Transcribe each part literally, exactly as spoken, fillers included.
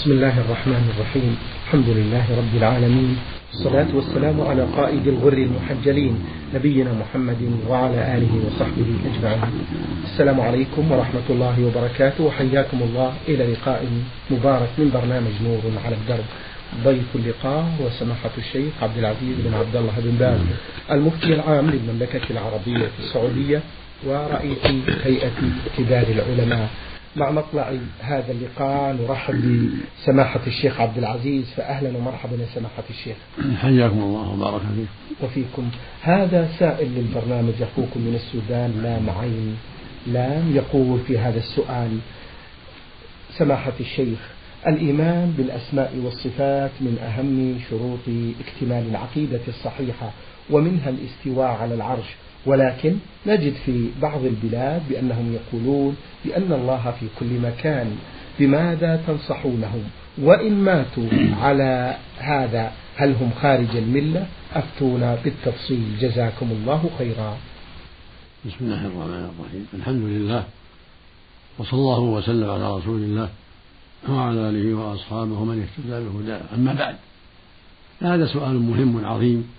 بسم الله الرحمن الرحيم. الحمد لله رب العالمين، والصلاة والسلام على قائد الغر المحجلين نبينا محمد وعلى آله وصحبه أجمعين. السلام عليكم ورحمة الله وبركاته، وحياكم الله إلى لقاء مبارك من برنامج نور على الدرب. ضيف اللقاء هو سماحة الشيخ عبد العزيز بن عبد الله بن باز، المفتي العام للمملكة العربية السعودية ورئيس هيئة كبار العلماء. مع مطلع هذا اللقاء نرحب بسماحة الشيخ عبد العزيز، فأهلا ومرحبا يا سماحة الشيخ. حياكم الله وبارك فيكم. وفيكم. هذا سائل للبرنامج أخوكم من السودان لام عين لام، يقول في هذا السؤال: سماحة الشيخ، الإيمان بالأسماء والصفات من أهم شروط اكتمال العقيدة الصحيحة، ومنها الاستواء على العرش، ولكن نجد في بعض البلاد بأنهم يقولون بأن الله في كل مكان، بماذا تنصحونهم؟ وإن ماتوا على هذا هل هم خارج الملة؟ أفتونا بالتفصيل جزاكم الله خيرا. بسم الله الرحمن الرحيم، الحمد لله، وصلى الله وسلم على رسول الله وعلى آله وأصحابه ومن اهتدى بهداه. أما بعد، هذا سؤال مهم عظيم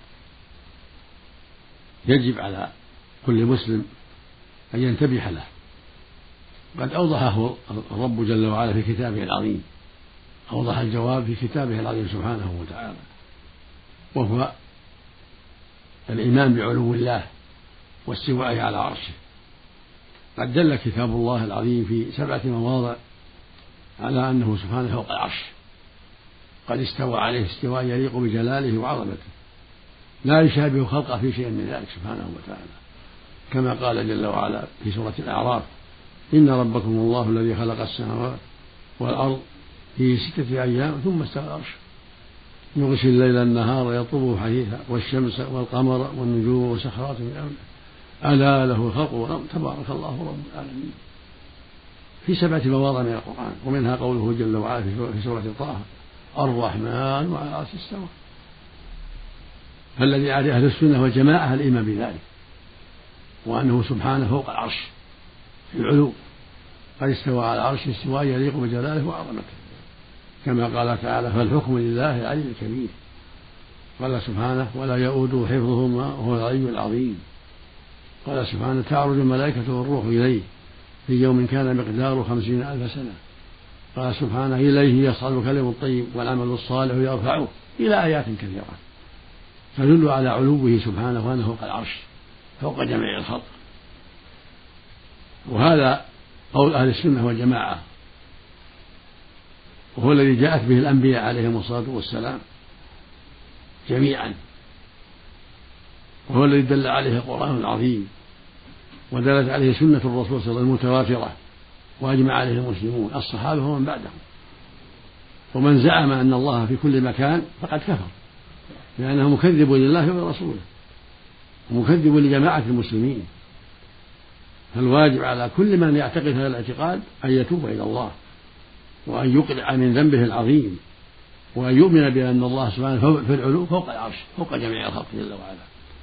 يجب على كل مسلم أن ينتبه له. قد أوضحه الرب جل وعلا في كتابه العظيم، أوضح الجواب في كتابه العظيم سبحانه وتعالى، وهو الإيمان بعلو الله واستوائه على عرشه. قد دل كتاب الله العظيم في سبعة مواضع على أنه سبحانه فوق العرش، قد استوى عليه استواء يليق بجلاله وعظمته، لا يشابه خلقه في شيء من ذلك سبحانه وتعالى، كما قال جل وعلا في سورة الأعراف: إن ربكم الله الذي خلق السماوات والأرض في ستة أيام ثم استوى العرش يغشي الليل النهار يطلبه حثيثا والشمس والقمر والنجوم مسخرات بأمره ألا له الخلق والأمر تبارك الله رب العالمين، في سبعة مواضع من القرآن، ومنها قوله جل وعلا في سورة طه: الرحمن وعلى العرش استوى. فالذي عليه أهل السنة والجماعة الإيمان بذلك، وأنه سبحانه فوق العرش في العلو، قد استوى على العرش استواء يليق بجلاله وعظمته، كما قال تعالى: فالحكم لله العلي الكبير. قال سبحانه: ولا يؤوده حفظهما وهو العلي العظيم. قال سبحانه: تعرج الملائكة والروح إليه في يوم كان مقداره خمسين ألف سنة. قال سبحانه: إليه يصعد الكلم الطيب والعمل الصالح يرفعه، إلى آيات كثيرة تدل على علوه سبحانه وأنه فوق العرش فوق جميع الخلق. وهذا قول أهل السنة والجماعة، وهو الذي جاءت به الأنبياء عليهم الصلاة والسلام جميعا، وهو الذي دل عليه القرآن العظيم، ودلت عليه سنة الرسول صلى الله عليه وسلم المتواترة، وأجمع عليه المسلمون الصحابة ومن بعدهم. ومن زعم أن الله في كل مكان فقد كفر، لأنه مكذب لله ورسوله ومكذب لجماعة المسلمين. فالواجب على كل من يعتقد هذا الاعتقاد أن يتوب إلى الله، وأن يقلع من ذنبه العظيم، وأن يؤمن بأن الله سبحانه في العلو فوق العرش فوق جميع الخلق جل وعلا.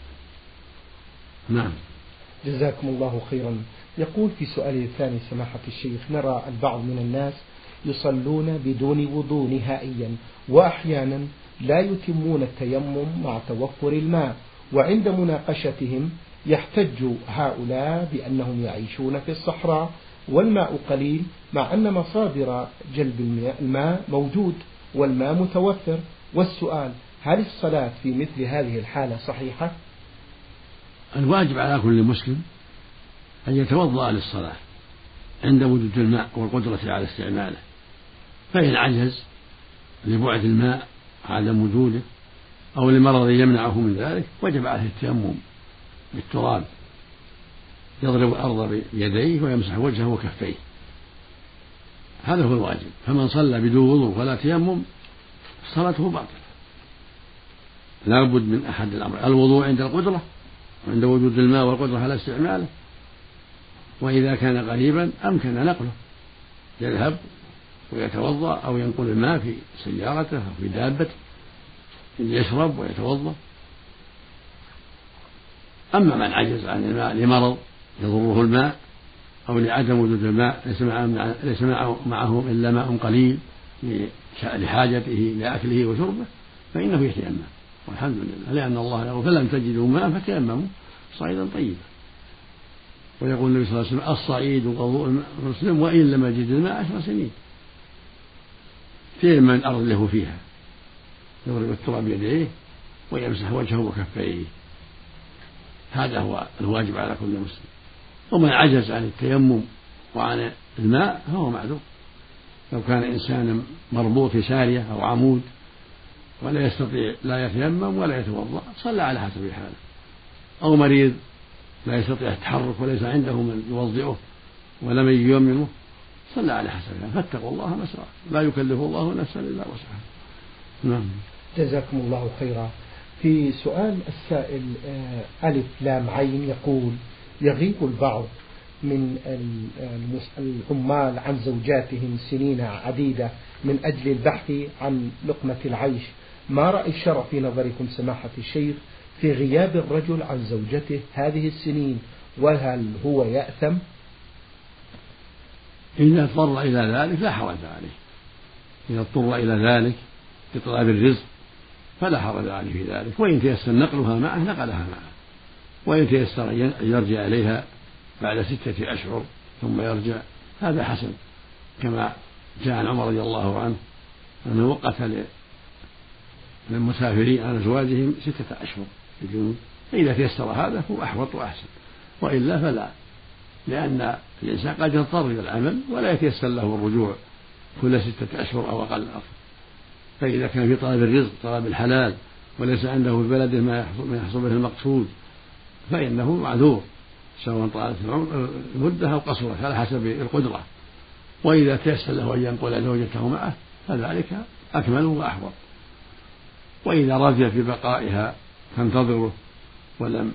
نعم. جزاكم الله خيرا. يقول في سؤاله الثاني: سماحة الشيخ، نرى البعض من الناس يصلون بدون وضوء نهائيا، وأحيانا لا يتمون التيمم مع توفر الماء، وعند مناقشتهم يحتج هؤلاء بأنهم يعيشون في الصحراء والماء قليل، مع أن مصادر جلب الماء موجود والماء متوفر. والسؤال: هل الصلاة في مثل هذه الحالة صحيحة؟ الواجب على كل مسلم أن يتوضأ للصلاة عند وجود الماء والقدرة على استعماله، فإن عجز لبعد الماء عدم وجوده أو لمرض يمنعه من ذلك وجب عليه التيمم بالتراب، يضرب الأرض بيديه ويمسح وجهه وكفيه، هذا هو الواجب. فمن صلى بدون وضوء ولا تيمم صلاته باطلة. لا بد من أحد الأمر: الوضوء عند القدرة وعند وجود الماء والقدرة على استعماله، وإذا كان قريبا أمكن نقله، يذهب ويتوضأ أو ينقل الماء في سيارته أو في دابته يشرب ويتوضأ. أما من عجز عن الماء لمرض يضره الماء أو لعدم وجود الماء ليس معه إلا ماء قليل لحاجته لأكله وشربه فإنه يتيمم، والحمد لله، لأن الله يقول فلم تجدوا ماء فتيمموا صعيدا طيبا. ويقول النبي صلى الله عليه وسلم الصعيد وضوء المسلم وإن لم يجد الماء عشر سنين. تيمم من الأرض له فيها، يضرب التراب بيديه ويمسح وجهه وكفيه، هذا هو الواجب على كل مسلم. ومن عجز عن التيمم وعن الماء فهو معذور. لو كان إنسانا مربوط في سارية أو عمود ولا يستطيع لا يتيمم ولا يتوضأ صلى على حسب حاله، أو مريض لا يستطيع التحرك وليس عنده من يوضئه ولا من ييممه صلى على حسب حاله، فاتقوا الله ما استطعتم، لا يكلف الله نفسا إلا وسعها. نعم. جزاكم الله خيرا. في سؤال السائل ألف لام عين يقول يغيب البعض من العمال عن زوجاتهم سنين عديدة من أجل البحث عن لقمة العيش، ما رأي الشرع في نظركم سماحة الشيخ في غياب الرجل عن زوجته هذه السنين، وهل هو يأثم؟ إذا اضطر إلى ذلك لا حرج عليه، إذا اضطر إلى ذلك لطلب الرزق فلا حرج عليه في ذلك، وإن تيسر نقلها معه نقلها معه، وإن تيسر أن يرجع إليها بعد ستة أشهر ثم يرجع هذا حسن، كما جاء عن عمر رضي الله عنه أنه وقت للمسافرين عن أزواجهم ستة أشهر في الجنود، فإذا تيسر هذا هو أحوط وأحسن، وإلا فلا، لأن الإنسان قد يضطر إلى العمل ولا يتيسر له الرجوع كل ستة أشهر أو أقل أفضل. فإذا كان في طلب الرزق طلب الحلال وليس عنده في بلده ما يحصل به المقصود فإنه معذور، سواء طالت المدة أو قصرت على حسب القدرة. وإذا تيسر له أن ينقل زوجته معه فذلك أكمل وأحوط. وإذا رضي في بقائها تنتظره ولم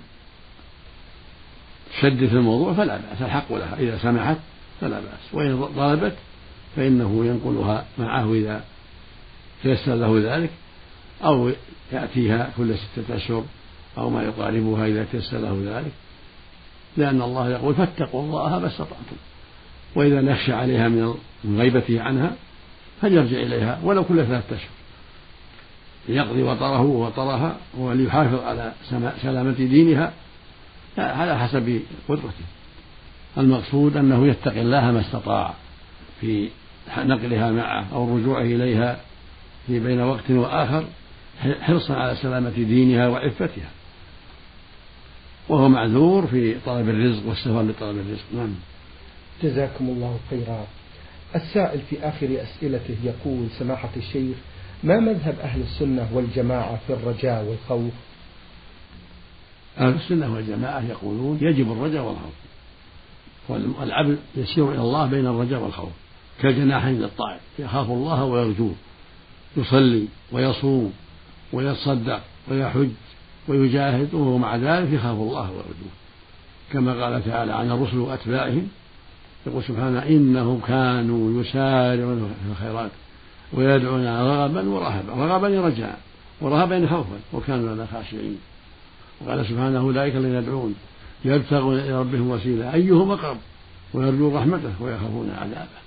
تشدد في الموضوع فلا بأس، الحق لها إذا سمحت فلا بأس، وإن طلبت فإنه ينقلها معه إذا تيسر له ذلك، أو يأتيها كل ستة أشهر أو ما يقاربها إذا تيسر له ذلك، لأن الله يقول فاتقوا الله ما استطعتم. وإذا نخشى عليها من غيبته عنها فليرجع إليها ولو كل ثلاثة أشهر ليقضي وطره ووطرها وليحافظ على سلامة دينها على حسب قدرته. المقصود أنه يتقي الله ما استطاع في نقلها معه أو الرجوع إليها في بين وقت وآخر حرصا على سلامة دينها وعفتها، وهو معذور في طلب الرزق والسفر لطلب الرزق. نعم. جزاكم الله خيرا. السائل في آخر أسئلته يقول سماحة الشيخ ما مذهب أهل السنة والجماعة في الرجاء والخوف؟ أهل السنة والجماعة يقولون يجب الرجاء والخوف، والعبد يسير إلى الله بين الرجاء والخوف كالجناحين للطائر، يخاف الله ويرجوه، يصلي ويصوم ويتصدق ويحج ويجاهد وهو مع ذلك يخاف الله ويرجوه، كما قال تعالى عن الرسل وأتباعهم يقول سبحانه إنهم كانوا يسارعون في الخيرات ويدعون رغبا ورهبا، رغبا رجاء ورهبا خوفا وكانوا لنا خاشعين. وقال سبحانه أولئك الذين يدعون يبتغون إلى ربهم وسيلة أيهم أقرب ويرجون رحمته ويخافون عذابه.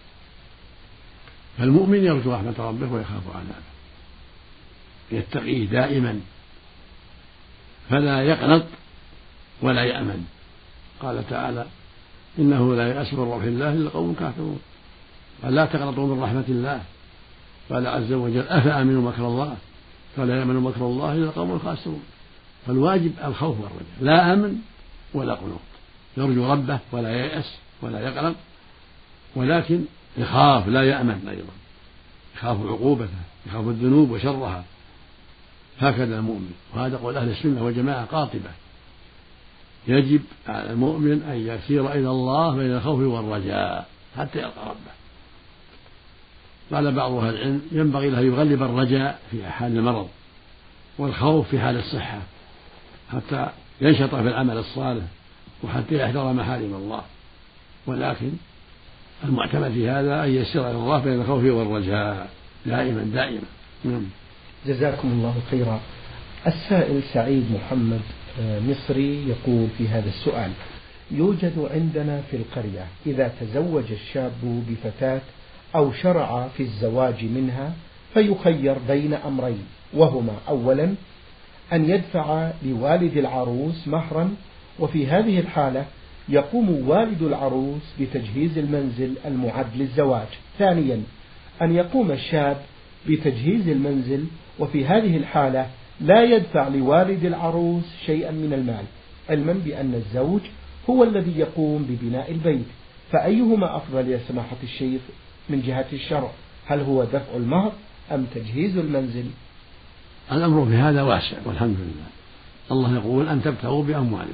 فالمؤمن يرجو رحمة ربه ويخاف عذابه، يتقيه دائما فلا يقنط ولا يأمن. قال تعالى إنه لا يأس من روح الله إلا قوم كافرون، فلا تقنطوا من رحمة الله. قال عز وجل أفأمنوا مكر الله فلا يأمن مكر الله إلا القوم الخاسرون. فالواجب الخوف والرجاء، لا أمن ولا قنوط، يرجو ربه ولا ييأس ولا يقلق، ولكن يخاف لا يأمن أيضا، يخاف عقوبته، يخاف الذنوب وشرها، هكذا المؤمن. وهذا قول أهل السنة والجماعة قاطبة، يجب على المؤمن أن يسير إلى الله بين الخوف والرجاء حتى يلقى ربه. قال بعض أهل العلم ينبغي له يغلب الرجاء في حال المرض والخوف في حال الصحة حتى ينشط في العمل الصالح وحتى يحذر محارم الله، ولكن المعتمد في هذا أن يسير إلى الله بين الخوف والرجاء دائما دائما. جزاكم الله خيرا. السائل سعيد محمد مصري يقول في هذا السؤال يوجد عندنا في القرية إذا تزوج الشاب بفتاة أو شرع في الزواج منها فيخير بين أمرين، وهما أولا أن يدفع لوالد العروس مهرا، وفي هذه الحالة يقوم والد العروس بتجهيز المنزل المعد للزواج. ثانيا أن يقوم الشاب بتجهيز المنزل، وفي هذه الحالة لا يدفع لوالد العروس شيئا من المال، علما بأن الزوج هو الذي يقوم ببناء البيت. فأيهما أفضل يا سماحة الشيخ من جهة الشرع؟ هل هو دفع المهر أم تجهيز المنزل؟ الأمر في هذا واسع والحمد لله. الله يقول أن تبتغوا بأموالكم،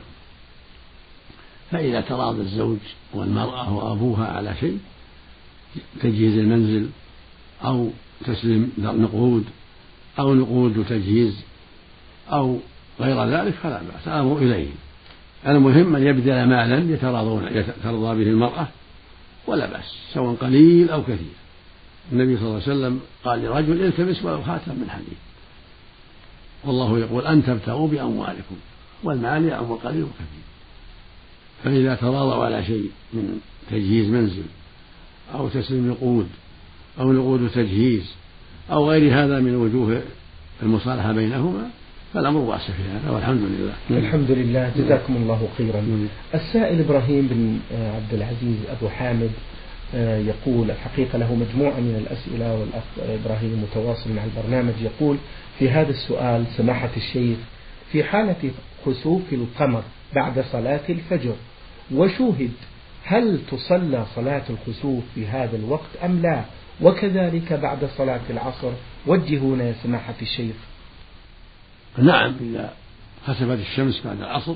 فإذا تراضى الزوج والمرأة وأبوها على شيء، تجهيز المنزل أو تسليم نقود أو نقود وتجهيز أو غير ذلك، فلا بأس، الأمر إليهم. المهم أن يبذل مالا يتراضون ترضى به المرأة ولا بأس، سواء قليل أو كثير. النبي صلى الله عليه وسلم قال لرجل التمس ولو خاتم من حديد، والله يقول أن تبتغوا بأموالكم، والمال يعم القليل والكثير. فإذا تراضوا على شيء من تجهيز منزل أو تسليم نقود أو نقود تجهيز أو غير هذا من وجوه المصالحة بينهما، فالأمر واسع في هذا والحمد لله. الحمد لله، جزاكم الله خيرا. السائل إبراهيم بن عبد العزيز أبو حامد يقول، الحقيقة له مجموعة من الأسئلة، والأخ إبراهيم متواصل مع البرنامج، يقول في هذا السؤال: سماحة الشيخ، في حالة خسوف القمر بعد صلاة الفجر وشوهد، هل تصلى صلاة الخسوف في هذا الوقت أم لا؟ وكذلك بعد صلاة العصر، وجهونا يا سماحة الشيخ. نعم، إذا خسفت الشمس بعد العصر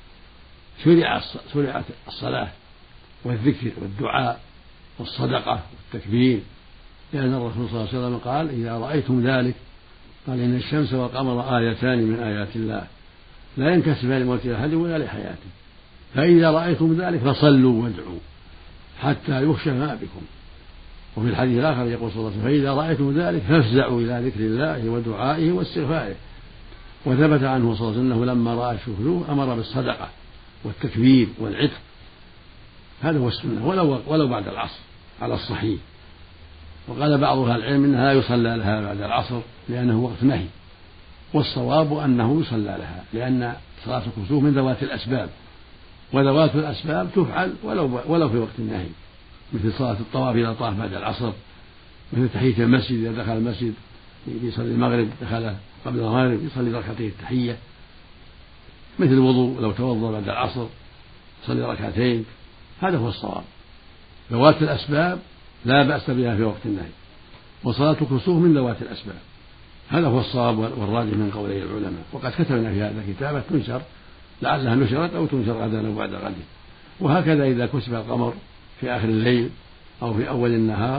شرعت الصلاة والذكر والدعاء والصدقة والتكبير، لأن الرسول صلى الله عليه وسلم قال: إذا رأيتم ذلك، قال: إن الشمس والقمر آيتان من آيات الله لا ينكسفان لموت أحد ولا لحياته، فإذا رأيتم ذلك فصلوا وادعوا حتى يخشى ما بكم. وفي الحديث الآخر يقول صلى الله عليه وسلم: فإذا رأيتم ذلك فافزعوا إلى ذكر الله ودعائه واستغفاره. وثبت عنه صلى الله عليه وسلم أنه لما رأى الشهوف أمر بالصدقة والتكبير والعتق، هذا هو السنة، ولو, ولو بعد العصر على الصحيح. وقال بعض أهل العلم إنها لا يصلى لها بعد العصر لأنه وقت نهي، والصواب أنه يصلى لها، لأن صلاة الكسوف من ذوات الأسباب، وذوات الأسباب تفعل ولو, ولو في وقت النهي، مثل صلاة الطواف إذا طاف بعد العصر، مثل تحية المسجد إذا دخل المسجد يصلي المغرب، دخل قبل المغرب يصلي ركعتين التحية، مثل الوضوء لو توضأ بعد العصر يصلي ركعتين. هذا هو الصواب، ذوات الأسباب لا بأس بها في وقت النهي، وصلاة الكسوف من ذوات الأسباب، هذا هو الصواب والراجح من قولي العلماء. وقد كتبنا في هذا كتابة تنشر، لعلها نشرت أو تنشر غدا أو بعد غد. وهكذا إذا كسف القمر في آخر الليل أو في أول النهار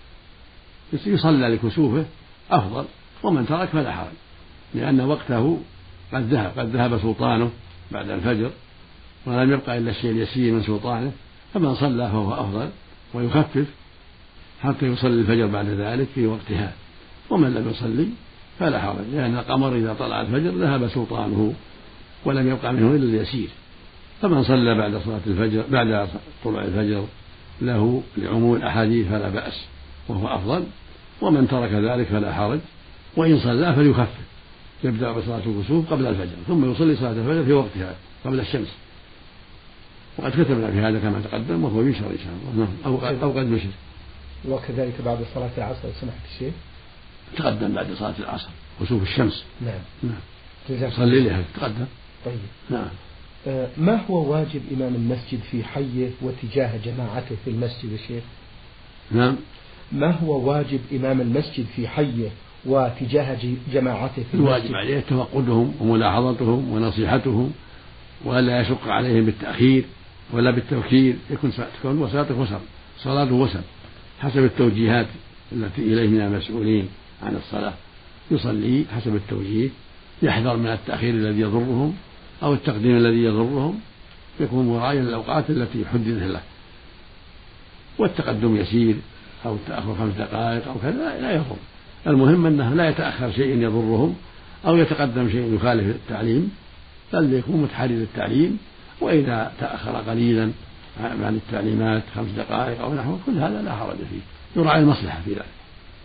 يصلى لكسوفه أفضل، ومن ترك فلا حرج، لأن وقته قد ذهب قد ذهب سلطانه بعد الفجر ولم يبقى إلا الشيء اليسير من سلطانه، فمن صلى فهو أفضل ويخفف حتى يصلي الفجر بعد ذلك في وقتها. ومن لم يصلي فلا حرج، لأن القمر إذا طلع الفجر ذهب سلطانه ولم يبقى منه إلا اليسير. فمن صلى بعد صلاة الفجر بعد طلوع الفجر له لعموم الأحاديث فلا بأس وهو أفضل، ومن ترك ذلك فلا حرج، وإن صلى فليخفف، يبدأ بصلاة الكسوف قبل الفجر ثم يصلي صلاة الفجر في وقتها قبل الشمس. وقد كتبنا في هذا كما تقدم، وهو ينشر إن شاء الله أو قد نشر. وكذلك بعد صلاة العصر سمحت الشيخ تقدم بعد صلاة العصر خسوف الشمس. نعم نعم صلي لها تقدم. طيب نعم. آه ما هو واجب إمام المسجد في حيه واتجاه جماعته في المسجد يا شيخ؟ نعم. ما هو واجب إمام المسجد في حيه واتجاه جماعته في المسجد؟ الواجب عليه تفقدهم وملاحظتهم ونصيحتهم، ولا يشق عليهم بالتأخير ولا بالتوكيل، يكون تكون وساطة وسط، صلاة وسط حسب التوجيهات التي إليه من المسؤولين عن الصلاة، يصلي حسب التوجيه، يحذر من التأخير الذي يضرهم أو التقديم الذي يضرهم، يكون مراعيا للأوقات التي حددت له، والتقدم يسير أو التأخر خمس دقائق أو كذا لا يضر، المهم أنه لا يتأخر شيء يضرهم أو يتقدم شيء يخالف التعليم، بل يكون متحرر التعليم. وإذا تأخر قليلا عن التعليمات خمس دقائق أو نحو كل هذا لا حرج فيه، يراعي المصلحة في ذلك.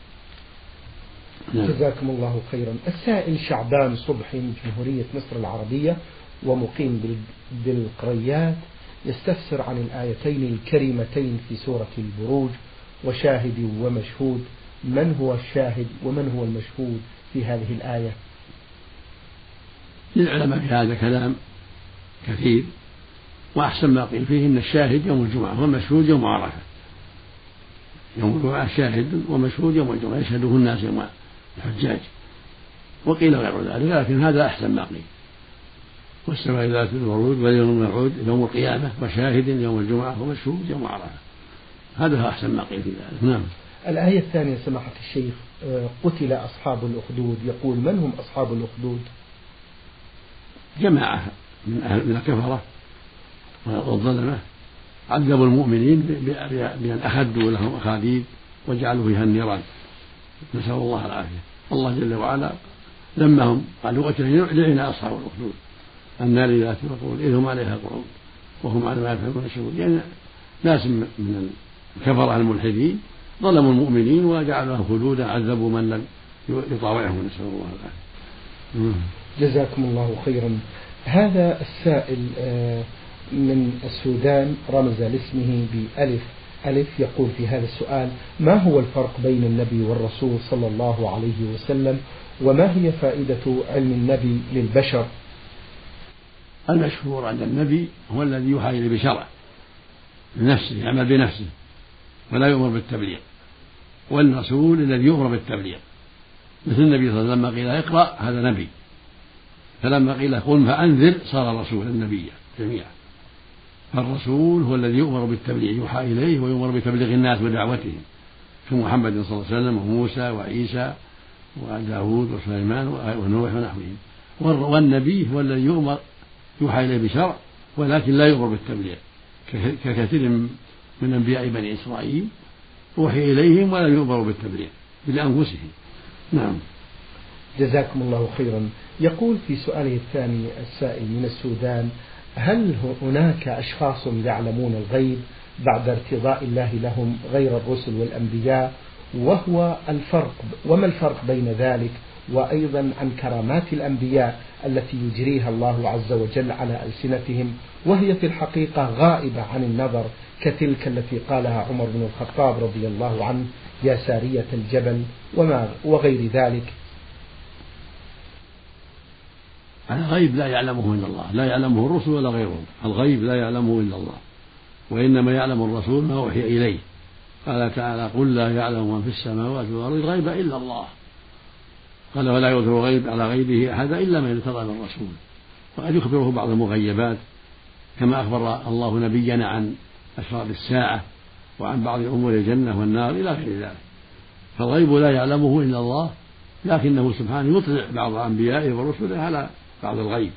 جزاكم الله خيرا. السائل شعبان صبحي من جمهورية مصر العربية ومقيم بالقريات يستفسر عن الآيتين الكريمتين في سورة البروج وشاهد ومشهود، من هو الشاهد ومن هو المشهود في هذه الآية؟ للعلماء في هذا كلام كثير، وأحسن ما قيل فيه إن الشاهد يوم الجمعة والمشهود يوم عرفة. يوم الجمعة شاهد ومشهود يوم الجمعة يشهده الناس يوم الحجاج، وقيل غير ذلك، لكن هذا أحسن ما قيل. والسماء ذات البروج واليوم الموعود يوم القيامة وشاهد يوم الجمعة ومشهود يوم عرفة، هذا أحسن ما قيل في ذلك. نعم. الآية الثانية سماحة الشيخ، قتل أصحاب الأخدود، يقول من هم أصحاب الأخدود؟ جماعة من أهل من الكفرة والظلمة عذبوا المؤمنين بأن أخدوا لهم أخاديد وجعلوا فيها النيران، نسأل الله العافية. الله جل وعلا لما هم قالوا لعن أصحاب الأخدود النار ذات الوقود إذ هم عليها قعود وهم على ما يفعلون يشهدون، يعني ناس من الكفرة الملحدين ظلموا المؤمنين وجعلوها خلودا، عذبوا من لم يطاوعهم، نسأل الله العافية. جزاكم الله خيرا. هذا السائل من السودان رمز لاسمه بألف ألف، يقول في هذا السؤال: ما هو الفرق بين النبي والرسول صلى الله عليه وسلم، وما هي فائدة علم النبي للبشر؟ المشهور عند النبي هو الذي يوحى إليه بشرعه بنفسه، يعمل بنفسه ولا يؤمر بالتبليغ، والرسول الذي يؤمر بالتبليغ، مثل النبي صلى الله عليه وسلم قيل اقرأ هذا نبي، فلما قيل قل فأنذر صار رسولا نبيا جميعا. فالرسول هو الذي يؤمر بالتبليغ، يوحى إليه ويؤمر بتبليغ الناس ودعوتهم، كمحمد صلى الله عليه وسلم وموسى وعيسى وداود وسليمان ونوح ونحوهم. والنبي هو الذي يؤمر يوحى إليه بشرع ولكن لا يؤمر بالتبليغ، ككثير من أنبياء بني إسرائيل أوحي إليهم ولا يؤمر بالتبليغ لأنفسهم. نعم. جزاكم الله خيرا. يقول في سؤاله الثاني السائل من السودان: هل هناك أشخاص يعلمون الغيب بعد ارتضاء الله لهم غير الرسل والأنبياء، وهو الفرق وما الفرق بين ذلك؟ وأيضا عن كرامات الأنبياء التي يجريها الله عز وجل على ألسنتهم وهي في الحقيقة غائبة عن النظر، كتلك التي قالها عمر بن الخطاب رضي الله عنه: يا سارية الجبل وما وغير ذلك. الغيب لا يعلمه إلا الله، لا يعلمه الرسل ولا غيرهم، الغيب لا يعلمه إلا الله، وإنما يعلم الرسول ما أوحي إليه. قال تعالى: قل لا يعلم من في السماوات والأرض الغيب إلا الله. قال: ولا يظهر غيب على غيبه أحدا إلا من ارتضى من الرسول. وقد يخبره بعض المغيبات كما أخبر الله نبينا عن أشراط الساعة وعن بعض أمور الجنة والنار إلى غير ذلك. فالغيب لا يعلمه إلا الله، لكنه سبحانه يطلع بعض أنبيائه ورسله على بعض الغيب.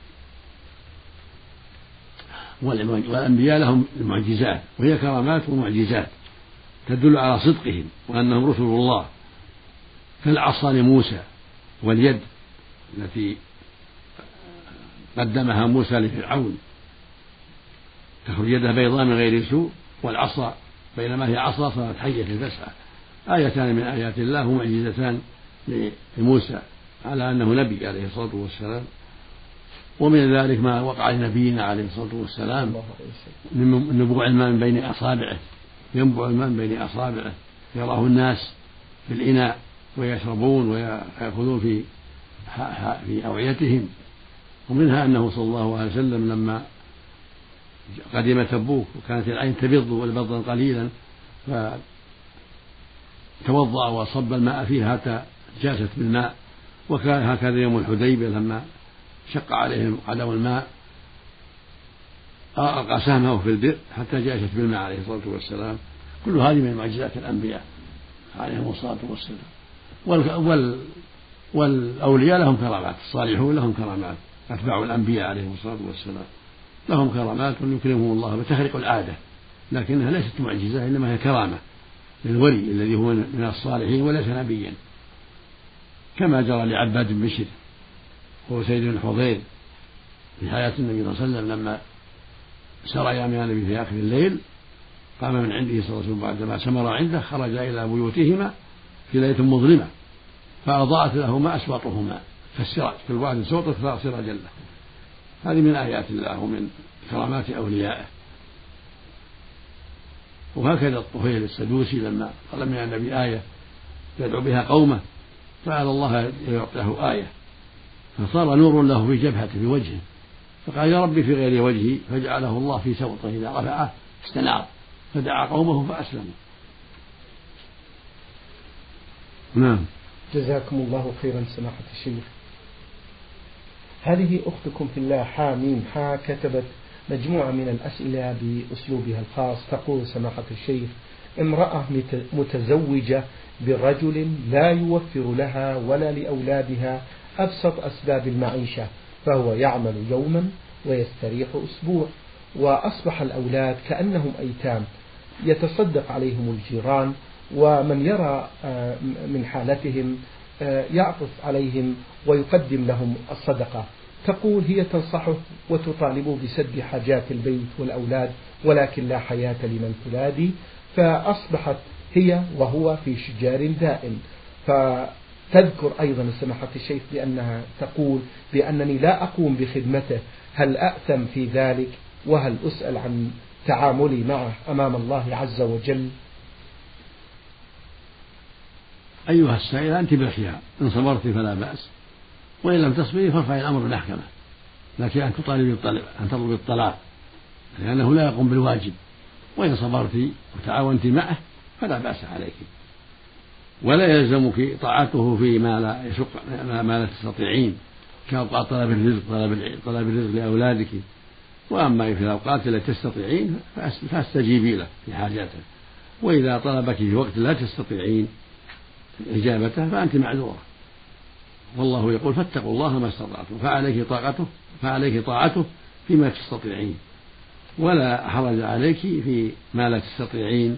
والأنبياء لهم المعجزات وهي كرامات ومعجزات تدل على صدقهم وأنهم رسل الله، كالعصا لموسى واليد التي قدمها موسى لفرعون تخرج يده بيضاء من غير سوء، والعصا بينما هي عصا صارت حية تسعى. آيتان من آيات الله ومعجزتان لموسى على أنه نبي عليه الصلاة والسلام. ومن ذلك ما وقع لنبينا عليه الصلاة والسلام من نبوع الماء من بين أصابعه، ينبع الماء من بين أصابعه يراه الناس في الإناء ويشربون ويأخذون في في أوعيتهم. ومنها أنه صلى الله عليه وسلم لما قدم تبوك وكانت العين تبض والبضا قليلا فتوضأ وصب الماء فيها حتى جاست بالماء، وكان هكذا يوم الحديبية لما شق عليهم عدم الماء ألقى سهمه في البئر حتى جاست بالماء عليه الصلاة والسلام. كل هذه من معجزات الأنبياء عليهم الصلاة والسلام. وال... والأولياء لهم كرامات، الصالحون لهم كرامات، أتباع الأنبياء عليهم الصلاة والسلام لهم كرامات يكرمهم الله بتخرق العادة، لكنها ليست معجزة إنما هي كرامة للولي الذي هو من الصالحين وليس نبيا، كما جرى لعباد بن بشر وهو سيد بن حضير في حياة النبي صلى الله عليه وسلم لما سريا من النبي في آخر الليل قام من عنده صلى الله عليه وسلم بعدما سمر عنده خرج إلى بيوتهما في ليلة مظلمة فأضاءت لهما أسواطهما كالسراج، كل واحد سوط سراجا له. هذه من آيات الله ومن كرامات أوليائه. وهكذا الطفيل السدوسي لما طلب من النبي آية يدعو بها قومه فعل الله يعطيه آية فصار نور له في جبهته في وجهه، فقال يا ربي في غير وجهي، فجعله الله في سوطه إذا رفعه استنار فدعا قومه فأسلموا. نعم. جزاكم الله خيرا سماحة الشيخ. هذه أختكم في الله حاميم حا كتبت مجموعة من الأسئلة بأسلوبها الخاص. تقول سماحة الشيخ: امرأة متزوجة برجل لا يوفر لها ولا لأولادها أبسط أسباب المعيشة، فهو يعمل يوما ويستريح أسبوع، وأصبح الأولاد كأنهم أيتام، يتصدق عليهم الجيران، ومن يرى من حالتهم يعطف عليهم ويقدم لهم الصدقة. تقول هي تنصحه وتطالبه بسد حاجات البيت والأولاد، ولكن لا حياة لمن تلادي، فأصبحت هي وهو في شجار دائم. فتذكر أيضا سماحة الشيخ بأنها تقول بأنني لا أقوم بخدمته، هل أأثم في ذلك؟ وهل أسأل عن تعاملي معه أمام الله عز وجل؟ أيها السائلة أنت بالخيار، إن صبرت فلا بأس، وإن لم تصبري فارفعي الأمر بالمحكمة، لكن أن تطالبي أن تطلبي الطلاق لأنه لا يقوم بالواجب. وإن صبرت وتعاونت معه فلا بأس عليك، ولا يلزمك طاعته فيما لا يشق ما لا تستطيعين كأوقات طلب الرزق طلب الرزق لأولادك. وأما في الأوقات التي تستطيعين فاستجيبي له في حاجاته، وإذا طلبك في وقت لا تستطيعين إجابته فأنت معذورة. والله يقول فاتقوا الله ما استطعتم، فعليك طاعته فعليك طاعته فيما تستطيعين، ولا حرج عليك في ما لا تستطيعين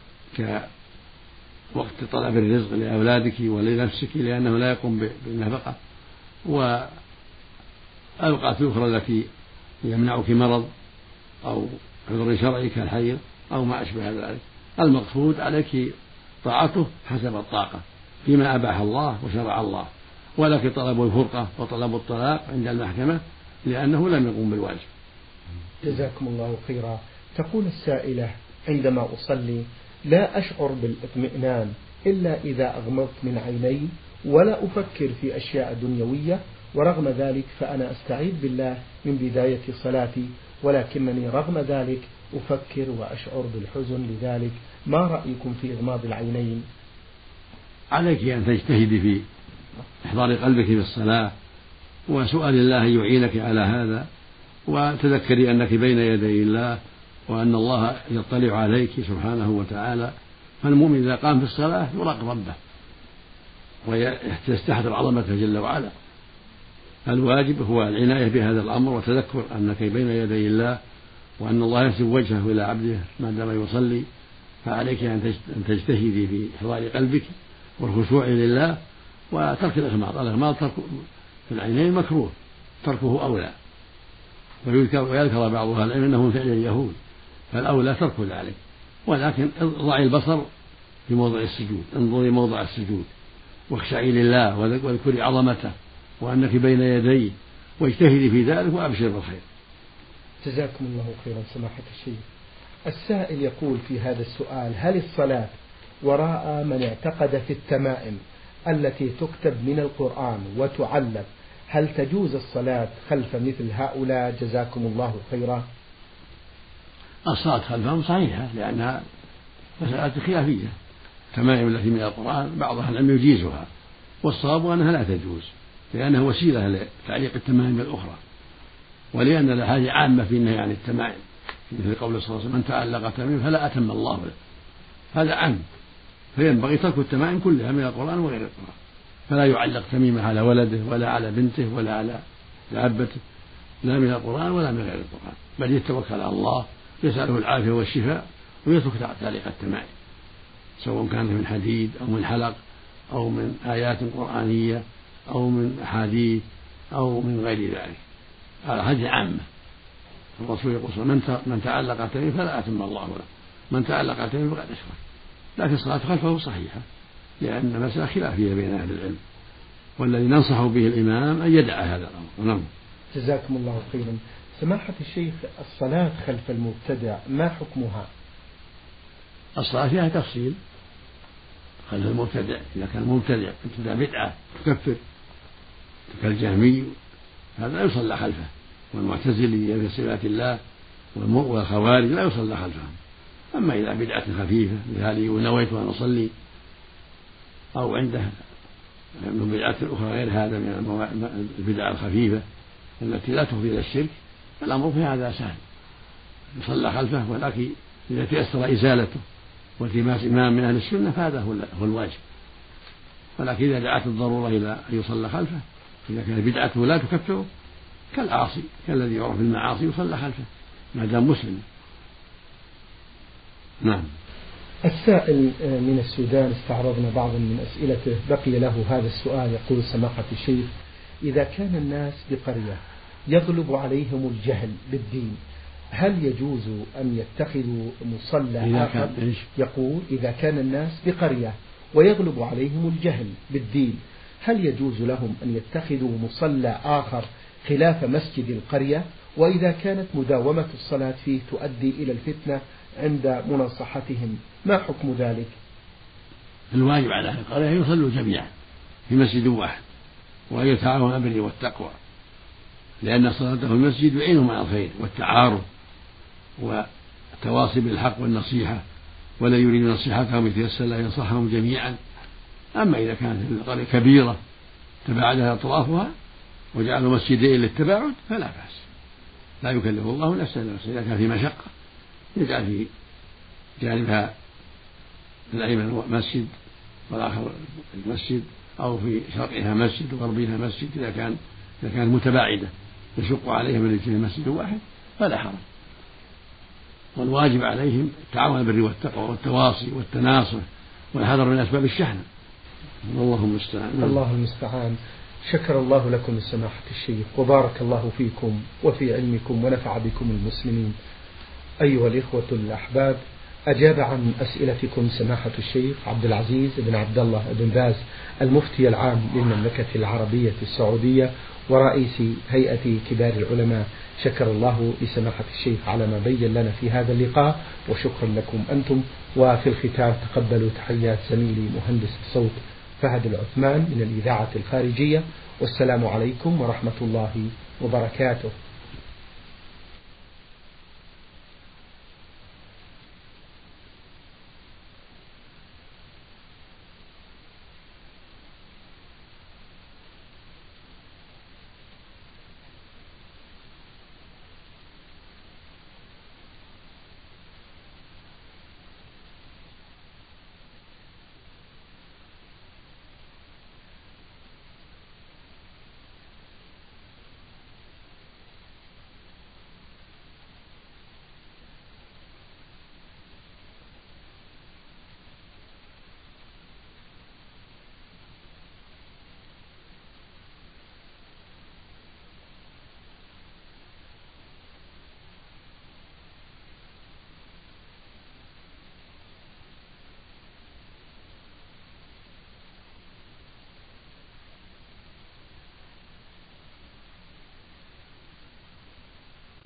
كوقت طلب الرزق لأولادك ولنفسك لأنه لا يقوم بالنفقة، والأوقات الأخرى التي يمنعك مرض أو عذر شرعي كالحيض أو ما أشبه ذلك. المقصود عليك طاعته حسب الطاقة فيما أباح الله وشرع الله، ولكن طلب الفرقة وطلب الطلاق عند المحكمة لأنه لم يقوم بالواجب. جزاكم الله خيرا. تقول السائلة: عندما أصلي لا أشعر بالاطمئنان إلا إذا أغمضت من عيني ولا أفكر في أشياء دنيوية، ورغم ذلك فأنا أستعيذ بالله من بداية صلاتي، ولكنني رغم ذلك أفكر وأشعر بالحزن لذلك. ما رأيكم في إغماض العينين؟ عليك أن تجتهدي في إحضار قلبك في الصلاة وسؤال الله أن يعينك على هذا، وتذكري أنك بين يدي الله وأن الله يطلع عليك سبحانه وتعالى. فالمؤمن إذا قام في الصلاة يراقب ربه ويستحضر عظمته جل وعلا. الواجب هو العناية بهذا الأمر وتذكر أنك بين يدي الله وأن الله ينسب وجهه إلى عبده ما دام يصلي. فعليك أن تجتهدي في إحضار قلبك والخشوع لله وترك الإغماض. الإغماض في العينين مكروه، تركه أولى، ويذكر بعض أهل العلم أنه من فعل اليهود، فالأولى ترك ذلك. ولكن ضعي البصر في موضع السجود، انظري موضع السجود واخشعي لله واذكري عظمته وأنك بين يديه، واجتهدي في ذلك وأبشر بالخير. جزاكم الله خيرا سماحة الشيخ. السائل يقول في هذا السؤال: هل الصلاة وراء من اعتقد في التمائم التي تكتب من القرآن وتعلق، هل تجوز الصلاة خلف مثل هؤلاء؟ جزاكم الله خيرا. الصلاة خلفهم صحيحة لأنها مسألة خلافية. التمائم التي من القرآن بعض أهل العلم يجيزها، والصواب أنها لا تجوز لأنها وسيلة لتعليق التمائم الأخرى، ولأن الحاجة عامة في النهي عن التمائم، مثل قول صلى الله عليه وسلم: من تعلق تميم فلا أتم الله له. هذا عام، فينبغي ترك التمائم كلها من القرآن وغير القرآن، فلا يعلق تميمة على ولده ولا على بنته ولا على دابته، لا من القرآن ولا من غير القرآن، بل يتوكل على الله يسأله العافية والشفاء ويترك تعليق التمائم، سواء كان من حديد أو من حلق أو من آيات قرآنية أو من أحاديث أو من غير ذلك. هذه عامة. الرسول يقول: من تعلق تميم فلا أتم الله له. من تعلق ركعتين فقد أشرك. لكن الصلاة خلفه صحيحة، لأن مسألة خلافية بين أهل العلم، والذي ننصح به الإمام أن يدع هذا الأمر. نعم. جزاكم الله خيرا. سماحة الشيخ، الصلاة خلف المبتدع ما حكمها؟ الصلاة فيها تفصيل خلف المبتدع. إذا كان مبتدع ابتدع بدعة تكفر كالجهمي هذا لا يصلى خلفه، والمعتزلي في صفات الله والخوارج لا يصلى خلفهم. أما إذا بدعة خفيفة مثل نويت أن أصلي أو عنده من بدعة أخرى غير هذا من البدع الخفيفة التي لا تفضي إلى الشرك، الأمر في هذا سهل، يصلى خلفه. ولكن إذا تيسر إزالته والتماس إمام من أهل السنة فهذا هو الواجب. ولكن إذا دعت الضرورة إلى أن يصلى خلفه، إذا كان بدعته لا تكفره كالعاصي كالذي يعرف بالمعاصي يصلى خلفه ما دام مسلم. نعم. السائل من السودان استعرضنا بعضا من أسئلته، بقي له هذا السؤال. يقول سماحة الشيخ: إذا كان الناس بقرية يغلب عليهم الجهل بالدين، هل يجوز أن يتخذوا مصلى آخر؟ يقول: إذا كان الناس بقرية ويغلب عليهم الجهل بالدين، هل يجوز لهم أن يتخذوا مصلى آخر خلاف مسجد القرية؟ وإذا كانت مداومة الصلاة فيه تؤدي إلى الفتنة عند مناصحتهم ما حكم ذلك؟ الواجب على أهل القرية يصلوا جميعا في مسجد واحد وأن يتعاونوا على البر والتقوى، لأن صلاته في المسجد يعينهم على الخير والتعارف والتواصي بالحق والنصيحة، ولا يريد نصيحتهم يتيسر له ينصحهم جميعا. أما إذا كانت القرية كبيرة تباعدها أطرافها وجعلوا مسجدين للتباعد فلا بأس، لا يكلف الله نفسا إلا وسعها. إذا كان في مشقة يجعل في جانبها الأيمن مسجد والآخر المسجد، أو في شرقها مسجد وغربها مسجد. إذا كان إذا كانت متباعدة يشق عليهم من يجتمع مسجد واحد فلا حرج. والواجب عليهم التعاون بالبر والتقوى والتواصي والتناصح والحذر من أسباب الشحنة. الله المستعان. الله المستعان. شكر الله لكم سماحة الشيخ، وبارك الله فيكم وفي علمكم ونفع بكم المسلمين. أيها الإخوة الأحباب، أجاب عن أسئلتكم سماحة الشيخ عبد العزيز بن عبد الله بن باز، المفتي العام للمملكة العربية السعودية ورئيس هيئة كبار العلماء. شكر الله لسماحة الشيخ على ما بين لنا في هذا اللقاء، وشكرا لكم أنتم. وفي الختام تقبلوا تحيات زميلي مهندس الصوت فهد العثمان من الإذاعة الخارجية، والسلام عليكم ورحمة الله وبركاته.